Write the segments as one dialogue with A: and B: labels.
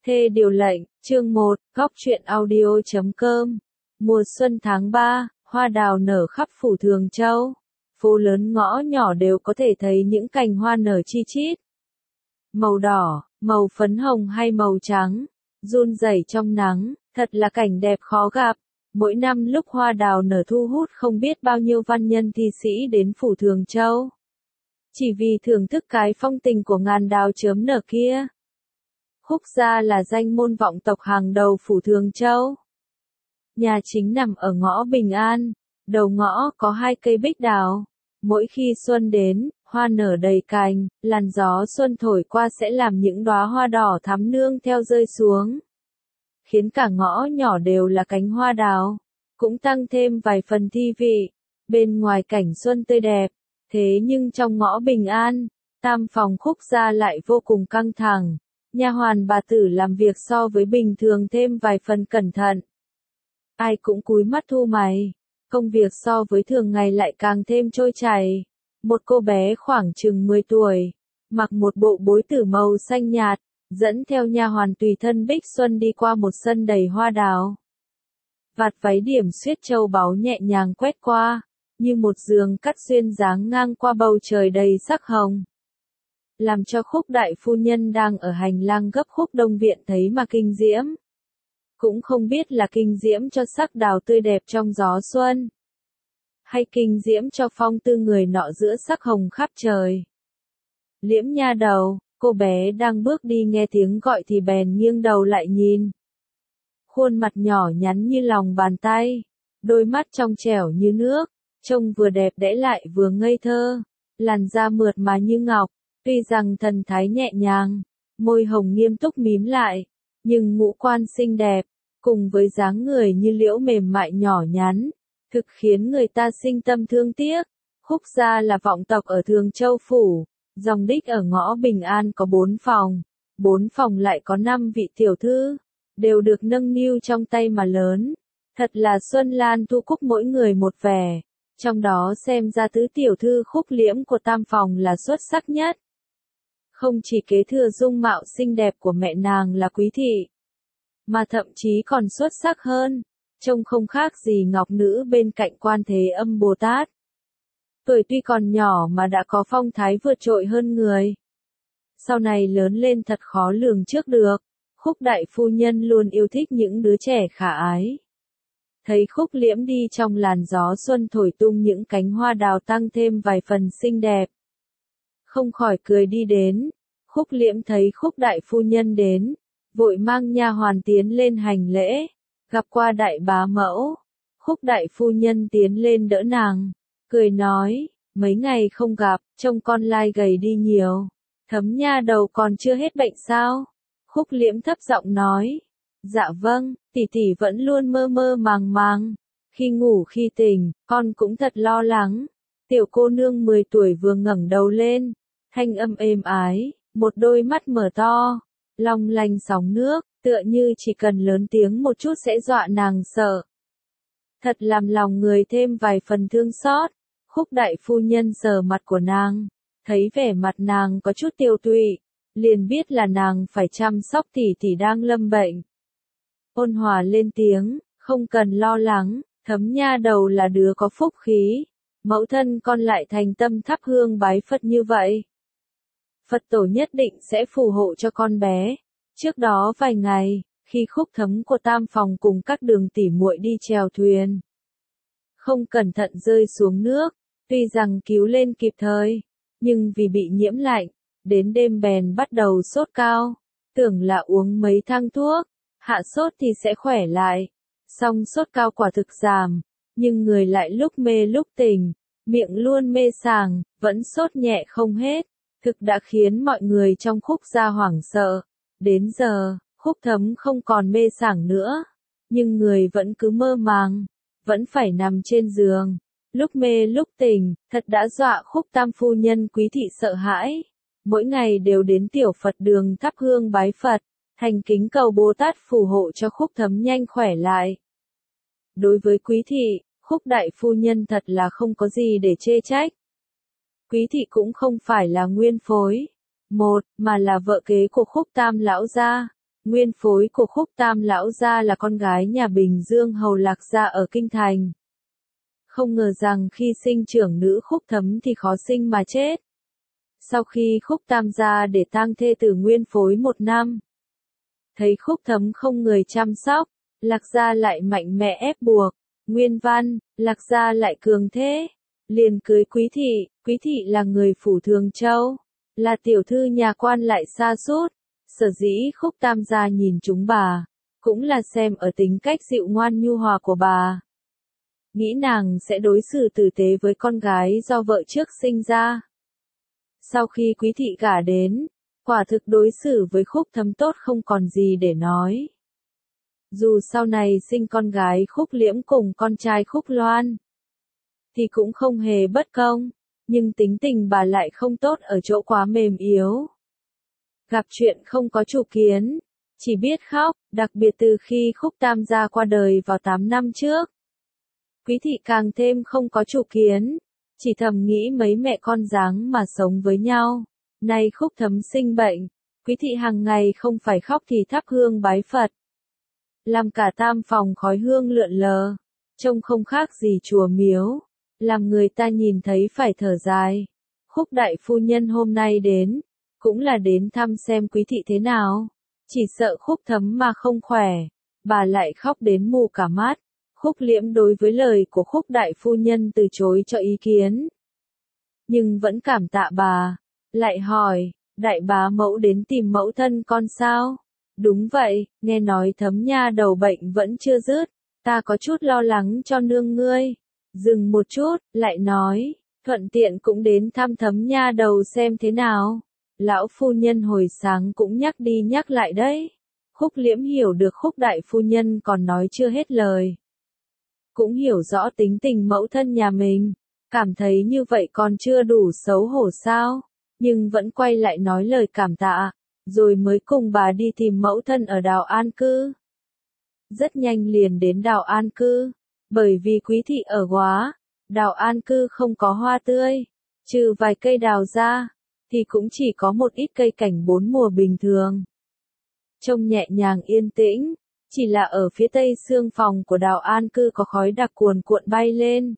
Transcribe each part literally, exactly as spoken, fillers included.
A: Thê điều lệnh, chương một, góc truyện audio chấm com. Mùa xuân tháng ba, hoa đào nở khắp phủ Thường Châu. Phố lớn ngõ nhỏ đều có thể thấy những cành hoa nở chi chít. Màu đỏ, màu phấn hồng hay màu trắng, run rẩy trong nắng, thật là cảnh đẹp khó gặp. Mỗi năm lúc hoa đào nở thu hút không biết bao nhiêu văn nhân thi sĩ đến phủ Thường Châu. Chỉ vì thưởng thức cái phong tình của ngàn đào chớm nở kia. Khúc Gia là danh môn vọng tộc hàng đầu phủ Thường Châu. Nhà chính nằm ở ngõ Bình An, đầu ngõ có hai cây bích đào. Mỗi khi xuân đến, hoa nở đầy cành, làn gió xuân thổi qua sẽ làm những đóa hoa đỏ thắm nương theo rơi xuống, khiến cả ngõ nhỏ đều là cánh hoa đào, cũng tăng thêm vài phần thi vị. Bên ngoài cảnh xuân tươi đẹp, thế nhưng trong ngõ Bình An, tam phòng Khúc Gia lại vô cùng căng thẳng. Nha hoàn bà tử làm việc so với bình thường thêm vài phần cẩn thận. Ai cũng cúi mắt thu mày, công việc so với thường ngày lại càng thêm trôi chảy. Một cô bé khoảng chừng mười tuổi, mặc một bộ bối tử màu xanh nhạt, dẫn theo nha hoàn tùy thân Bích Xuân đi qua một sân đầy hoa đào. Vạt váy điểm xuyết châu báu nhẹ nhàng quét qua, như một giường cắt xuyên dáng ngang qua bầu trời đầy sắc hồng. Làm cho Khúc đại phu nhân đang ở hành lang gấp Khúc Đông viện thấy mà kinh diễm. Cũng không biết là kinh diễm cho sắc đào tươi đẹp trong gió xuân, hay kinh diễm cho phong tư người nọ giữa sắc hồng khắp trời. Liễm nha đầu, cô bé đang bước đi nghe tiếng gọi thì bèn nghiêng đầu lại nhìn. Khuôn mặt nhỏ nhắn như lòng bàn tay, đôi mắt trong trẻo như nước, trông vừa đẹp đẽ lại vừa ngây thơ, làn da mượt mà như ngọc. Tuy rằng thần thái nhẹ nhàng, môi hồng nghiêm túc mím lại, nhưng ngũ quan xinh đẹp, cùng với dáng người như liễu mềm mại nhỏ nhắn, thực khiến người ta sinh tâm thương tiếc. Khúc Gia là vọng tộc ở Thường Châu phủ, dòng đích ở ngõ Bình An có bốn phòng, bốn phòng lại có năm vị tiểu thư, đều được nâng niu trong tay mà lớn. Thật là xuân lan thu cúc mỗi người một vẻ, trong đó xem ra tứ tiểu thư Khúc Liễm của tam phòng là xuất sắc nhất. Không chỉ kế thừa dung mạo xinh đẹp của mẹ nàng là Quý thị, mà thậm chí còn xuất sắc hơn, trông không khác gì ngọc nữ bên cạnh Quan Thế Âm Bồ Tát. Tuổi tuy còn nhỏ mà đã có phong thái vượt trội hơn người. Sau này lớn lên thật khó lường trước được. Khúc đại phu nhân luôn yêu thích những đứa trẻ khả ái. Thấy Khúc Liễm đi trong làn gió xuân thổi tung những cánh hoa đào tăng thêm vài phần xinh đẹp, không khỏi cười đi đến. Khúc Liễm thấy Khúc đại phu nhân đến, vội mang nha hoàn tiến lên hành lễ, gặp qua đại bá mẫu. Khúc đại phu nhân tiến lên đỡ nàng, cười nói, mấy ngày không gặp, trông con lai gầy đi nhiều. Thấm nha đầu còn chưa hết bệnh sao? Khúc Liễm thấp giọng nói, dạ vâng, tỷ tỷ vẫn luôn mơ mơ màng màng, khi ngủ khi tỉnh, con cũng thật lo lắng. Tiểu cô nương mười tuổi vừa ngẩng đầu lên, thanh âm êm ái, một đôi mắt mở to, long lanh sóng nước, tựa như chỉ cần lớn tiếng một chút sẽ dọa nàng sợ. Thật làm lòng người thêm vài phần thương xót. Khúc đại phu nhân sờ mặt của nàng, thấy vẻ mặt nàng có chút tiêu tụy, liền biết là nàng phải chăm sóc tỷ tỷ đang lâm bệnh. Ôn hòa lên tiếng, không cần lo lắng, Thấm nha đầu là đứa có phúc khí, mẫu thân con lại thành tâm thắp hương bái Phật như vậy. Phật tổ nhất định sẽ phù hộ cho con bé. Trước đó vài ngày, khi Khúc Thấm của tam phòng cùng các đường tỉ muội đi chèo thuyền, không cẩn thận rơi xuống nước, tuy rằng cứu lên kịp thời, nhưng vì bị nhiễm lạnh, đến đêm bèn bắt đầu sốt cao, tưởng là uống mấy thang thuốc, hạ sốt thì sẽ khỏe lại. Song sốt cao quả thực giảm, nhưng người lại lúc mê lúc tỉnh, miệng luôn mê sảng, vẫn sốt nhẹ không hết, thực đã khiến mọi người trong Khúc Gia hoảng sợ. Đến giờ, Khúc Thấm không còn mê sảng nữa, nhưng người vẫn cứ mơ màng, vẫn phải nằm trên giường, lúc mê lúc tỉnh, thật đã dọa Khúc tam phu nhân Quý thị sợ hãi. Mỗi ngày đều đến tiểu Phật đường thắp hương bái Phật, thành kính cầu Bồ Tát phù hộ cho Khúc Thấm nhanh khỏe lại. Đối với Quý thị, Khúc đại phu nhân thật là không có gì để chê trách. Quý thị cũng không phải là nguyên phối, một, mà là vợ kế của Khúc tam lão gia. Nguyên phối của Khúc Tam lão gia là con gái nhà Bình Dương Hầu Lạc gia ở Kinh Thành. Không ngờ rằng khi sinh trưởng nữ Khúc Thấm thì khó sinh mà chết. Sau khi Khúc Tam gia để tang thê tử Nguyên phối một năm, thấy Khúc Thấm không người chăm sóc, Lạc gia lại mạnh mẽ ép buộc. Nguyên văn, Lạc gia lại cường thế, liền cưới Quý thị. Quý thị là người phủ Thường Châu, là tiểu thư nhà quan lại xa sút. Sở dĩ Khúc Tam gia nhìn chúng bà, cũng là xem ở tính cách dịu ngoan nhu hòa của bà. Nghĩ nàng sẽ đối xử tử tế với con gái do vợ trước sinh ra. Sau khi Quý thị gả đến, quả thực đối xử với Khúc Thấm tốt không còn gì để nói. Dù sau này sinh con gái Khúc Liễm cùng con trai Khúc Loan, thì cũng không hề bất công, nhưng tính tình bà lại không tốt ở chỗ quá mềm yếu. Gặp chuyện không có chủ kiến, chỉ biết khóc, đặc biệt từ khi Khúc Tam gia qua đời vào tám năm trước. Quý thị càng thêm không có chủ kiến, chỉ thầm nghĩ mấy mẹ con dáng mà sống với nhau. Nay Khúc Thấm sinh bệnh, Quý thị hàng ngày không phải khóc thì thắp hương bái Phật. Làm cả tam phòng khói hương lượn lờ, trông không khác gì chùa miếu, làm người ta nhìn thấy phải thở dài. Khúc đại phu nhân hôm nay đến, cũng là đến thăm xem Quý thị thế nào. Chỉ sợ Khúc Thấm mà không khỏe, bà lại khóc đến mù cả mắt. Khúc Liễm đối với lời của Khúc đại phu nhân từ chối cho ý kiến, nhưng vẫn cảm tạ bà, lại hỏi, đại bá mẫu đến tìm mẫu thân con sao? Đúng vậy, nghe nói Thấm nha đầu bệnh vẫn chưa dứt, ta có chút lo lắng cho nương ngươi. Dừng một chút, lại nói, thuận tiện cũng đến thăm Thấm nha đầu xem thế nào. Lão phu nhân hồi sáng cũng nhắc đi nhắc lại đấy. Khúc Liễm hiểu được Khúc đại phu nhân còn nói chưa hết lời. Cũng hiểu rõ tính tình mẫu thân nhà mình, cảm thấy như vậy còn chưa đủ xấu hổ sao, nhưng vẫn quay lại nói lời cảm tạ, rồi mới cùng bà đi tìm mẫu thân ở Đào An Cư. Rất nhanh liền đến Đào An Cư, bởi vì Quý thị ở Góa, Đào An Cư không có hoa tươi, trừ vài cây đào ra, thì cũng chỉ có một ít cây cảnh bốn mùa bình thường. Trông nhẹ nhàng yên tĩnh, chỉ là ở phía tây xương phòng của Đào An Cư có khói đặc cuồn cuộn bay lên.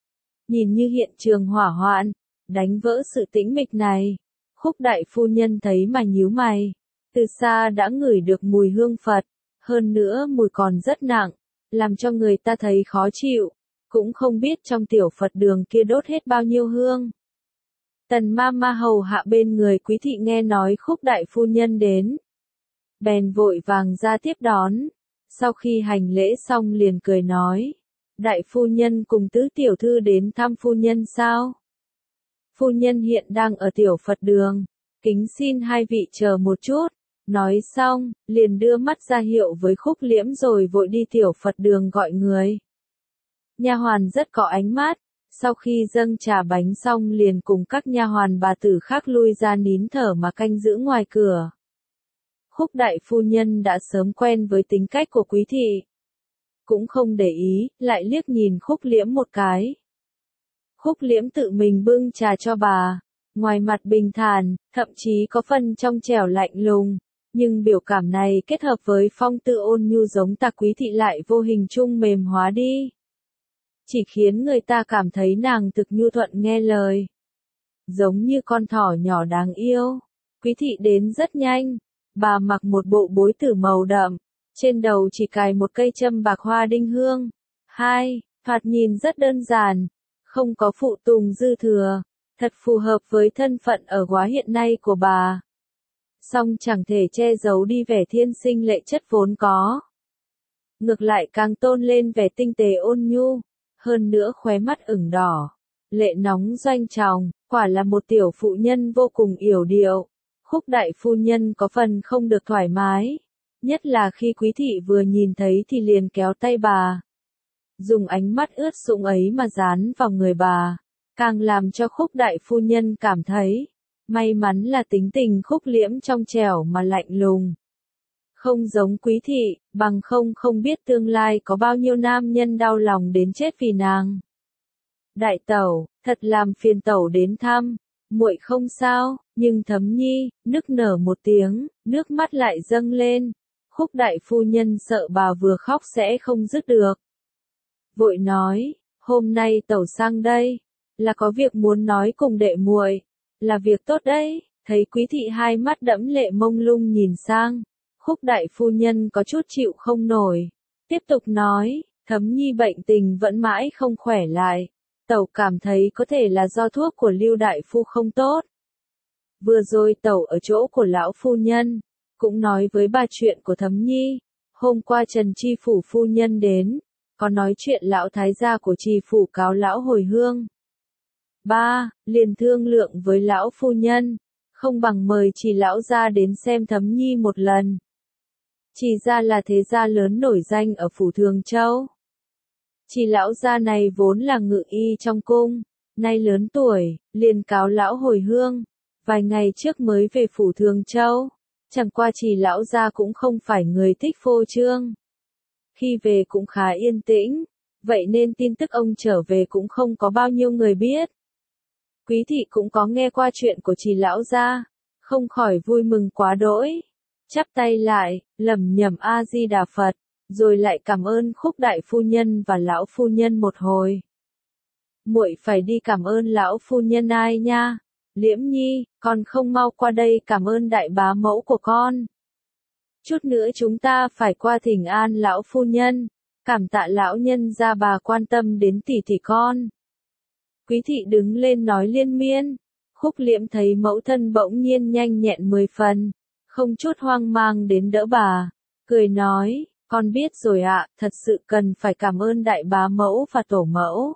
A: Nhìn như hiện trường hỏa hoạn, đánh vỡ sự tĩnh mịch này. Khúc đại phu nhân thấy mà nhíu mày, từ xa đã ngửi được mùi hương Phật, hơn nữa mùi còn rất nặng, làm cho người ta thấy khó chịu, cũng không biết trong tiểu Phật đường kia đốt hết bao nhiêu hương. Tần ma ma hầu hạ bên người Quý thị nghe nói Khúc đại phu nhân đến, bèn vội vàng ra tiếp đón, sau khi hành lễ xong liền cười nói, đại phu nhân cùng tứ tiểu thư đến thăm phu nhân sao? Phu nhân hiện đang ở tiểu Phật đường, kính xin hai vị chờ một chút. Nói xong, liền đưa mắt ra hiệu với Khúc Liễm rồi vội đi tiểu Phật đường gọi người. Nha hoàn rất có ánh mắt, sau khi dâng trà bánh xong liền cùng các nha hoàn bà tử khác lui ra nín thở mà canh giữ ngoài cửa. Khúc đại phu nhân đã sớm quen với tính cách của Quý thị, cũng không để ý, lại liếc nhìn Khúc Liễm một cái. Khúc Liễm tự mình bưng trà cho bà, ngoài mặt bình thản, thậm chí có phần trong trẻo lạnh lùng, nhưng biểu cảm này kết hợp với phong tư ôn nhu giống Tạc Quý thị lại vô hình chung mềm hóa đi. Chỉ khiến người ta cảm thấy nàng thực nhu thuận nghe lời, giống như con thỏ nhỏ đáng yêu. Quý thị đến rất nhanh, bà mặc một bộ bối tử màu đậm, trên đầu chỉ cài một cây châm bạc hoa đinh hương. Hai, thoạt nhìn rất đơn giản, không có phụ tùng dư thừa, thật phù hợp với thân phận ở Góa hiện nay của bà. Song chẳng thể che giấu đi vẻ thiên sinh lệ chất vốn có. Ngược lại càng tôn lên vẻ tinh tế ôn nhu, hơn nữa khóe mắt ửng đỏ, lệ nóng doanh tròng, quả là một tiểu phụ nhân vô cùng yểu điệu. Khúc đại phu nhân có phần không được thoải mái, nhất là khi Quý thị vừa nhìn thấy thì liền kéo tay bà, dùng ánh mắt ướt sũng ấy mà dán vào người bà, càng làm cho Khúc đại phu nhân cảm thấy, may mắn là tính tình Khúc Liễm trong trẻo mà lạnh lùng. Không giống Quý thị, bằng không không biết tương lai có bao nhiêu nam nhân đau lòng đến chết vì nàng. Đại tẩu, thật làm phiền tẩu đến thăm, muội không sao, nhưng Thấm nhi, nức nở một tiếng, nước mắt lại dâng lên, Khúc đại phu nhân sợ bà vừa khóc sẽ không dứt được. Vội nói, hôm nay tẩu sang đây, là có việc muốn nói cùng đệ muội, là việc tốt đấy. Thấy Quý thị hai mắt đẫm lệ mông lung nhìn sang, Khúc đại phu nhân có chút chịu không nổi, tiếp tục nói, Thấm Nhi bệnh tình vẫn mãi không khỏe lại, tẩu cảm thấy có thể là do thuốc của Lưu đại phu không tốt. Vừa rồi tẩu ở chỗ của lão phu nhân, cũng nói với bà chuyện của Thấm Nhi, hôm qua Trần Tri phủ phu nhân đến, có nói chuyện lão thái gia của Tri phủ cáo lão hồi hương. Ba, liền thương lượng với lão phu nhân, không bằng mời Trì lão gia đến xem Thấm Nhi một lần. Trì gia là thế gia lớn nổi danh ở phủ Thường Châu. Trì lão gia này vốn là ngự y trong cung, nay lớn tuổi, liền cáo lão hồi hương, vài ngày trước mới về phủ Thường Châu. Chẳng qua Trì lão gia cũng không phải người thích phô trương. Khi về cũng khá yên tĩnh, vậy nên tin tức ông trở về cũng không có bao nhiêu người biết. Quý thị cũng có nghe qua chuyện của Trì lão gia, không khỏi vui mừng quá đỗi, chắp tay lại, lẩm nhẩm A Di Đà Phật, rồi lại cảm ơn Khúc đại phu nhân và lão phu nhân một hồi. Muội phải đi cảm ơn lão phu nhân ai nha? Liễm Nhi, con không mau qua đây cảm ơn đại bá mẫu của con. Chút nữa chúng ta phải qua thỉnh an lão phu nhân, cảm tạ lão nhân gia bà quan tâm đến tỷ tỷ con. Quý thị đứng lên nói liên miên, Khúc Liễm thấy mẫu thân bỗng nhiên nhanh nhẹn mười phần, không chút hoang mang đến đỡ bà, cười nói, con biết rồi ạ, thật sự cần phải cảm ơn đại bá mẫu và tổ mẫu.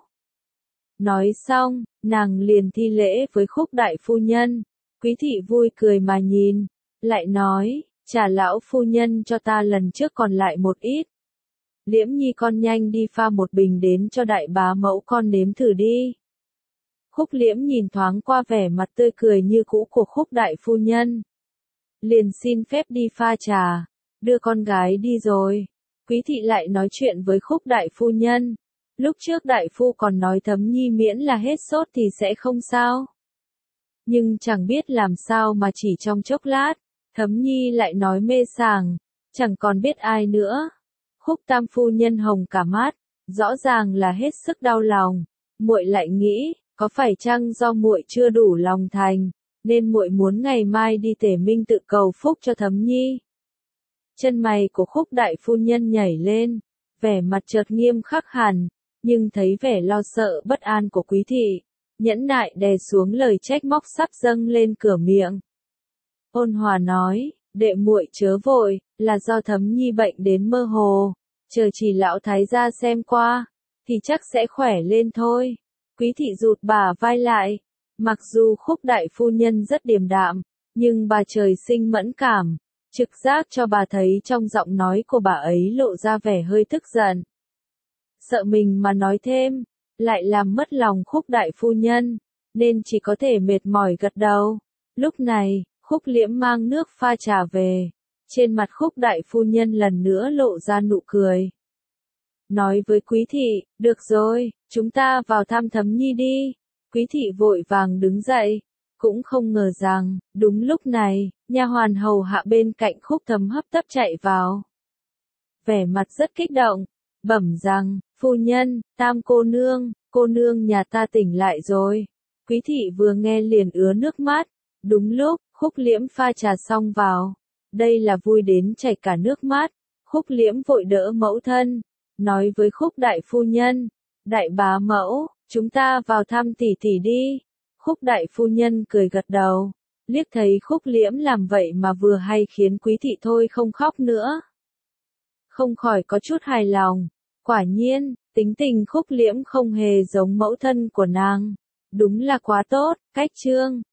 A: Nói xong, nàng liền thi lễ với Khúc đại phu nhân, Quý thị vui cười mà nhìn, lại nói, trả lão phu nhân cho ta lần trước còn lại một ít. Liễm Nhi con nhanh đi pha một bình đến cho đại bá mẫu con nếm thử đi. Khúc Liễm nhìn thoáng qua vẻ mặt tươi cười như cũ của Khúc đại phu nhân. Liền xin phép đi pha trà, đưa con gái đi rồi. Quý thị lại nói chuyện với Khúc đại phu nhân. Lúc trước đại phu còn nói Thấm Nhi miễn là hết sốt thì sẽ không sao. Nhưng chẳng biết làm sao mà chỉ trong chốc lát, Thấm Nhi lại nói mê sảng, chẳng còn biết ai nữa. Khúc tam phu nhân hồng cả mắt, rõ ràng là hết sức đau lòng. Muội lại nghĩ, có phải chăng do muội chưa đủ lòng thành, nên muội muốn ngày mai đi Tể Minh tự cầu phúc cho Thấm Nhi. Chân mày của Khúc đại phu nhân nhảy lên, vẻ mặt chợt nghiêm khắc hẳn, nhưng thấy vẻ lo sợ bất an của Quý thị, nhẫn nại đè xuống lời trách móc sắp dâng lên cửa miệng. Ôn hòa nói, đệ muội chớ vội, là do Thấm Nhi bệnh đến mơ hồ, chờ Trì lão thái gia xem qua, thì chắc sẽ khỏe lên thôi. Quý thị rụt bả vai lại, mặc dù Khúc đại phu nhân rất điềm đạm, nhưng bà trời sinh mẫn cảm, trực giác cho bà thấy trong giọng nói của bà ấy lộ ra vẻ hơi tức giận. Sợ mình mà nói thêm, lại làm mất lòng Khúc đại phu nhân, nên chỉ có thể mệt mỏi gật đầu. Lúc này, Khúc Liễm mang nước pha trà về, trên mặt Khúc đại phu nhân lần nữa lộ ra nụ cười. Nói với Quý thị, được rồi, chúng ta vào thăm Thấm Nhi đi. Quý thị vội vàng đứng dậy, cũng không ngờ rằng, đúng lúc này, nha hoàn hầu hạ bên cạnh Khúc Thấm hấp tấp chạy vào. Vẻ mặt rất kích động, bẩm rằng, phu nhân, tam cô nương, cô nương nhà ta tỉnh lại rồi. Quý thị vừa nghe liền ứa nước mắt, đúng lúc, Khúc Liễm pha trà xong vào. Đây là vui đến chảy cả nước mắt, Khúc Liễm vội đỡ mẫu thân, nói với Khúc đại phu nhân, đại bá mẫu, chúng ta vào thăm tỷ tỷ đi. Khúc đại phu nhân cười gật đầu, liếc thấy Khúc Liễm làm vậy mà vừa hay khiến Quý thị thôi không khóc nữa. Không khỏi có chút hài lòng, quả nhiên, tính tình Khúc Liễm không hề giống mẫu thân của nàng, đúng là quá tốt, cách trương.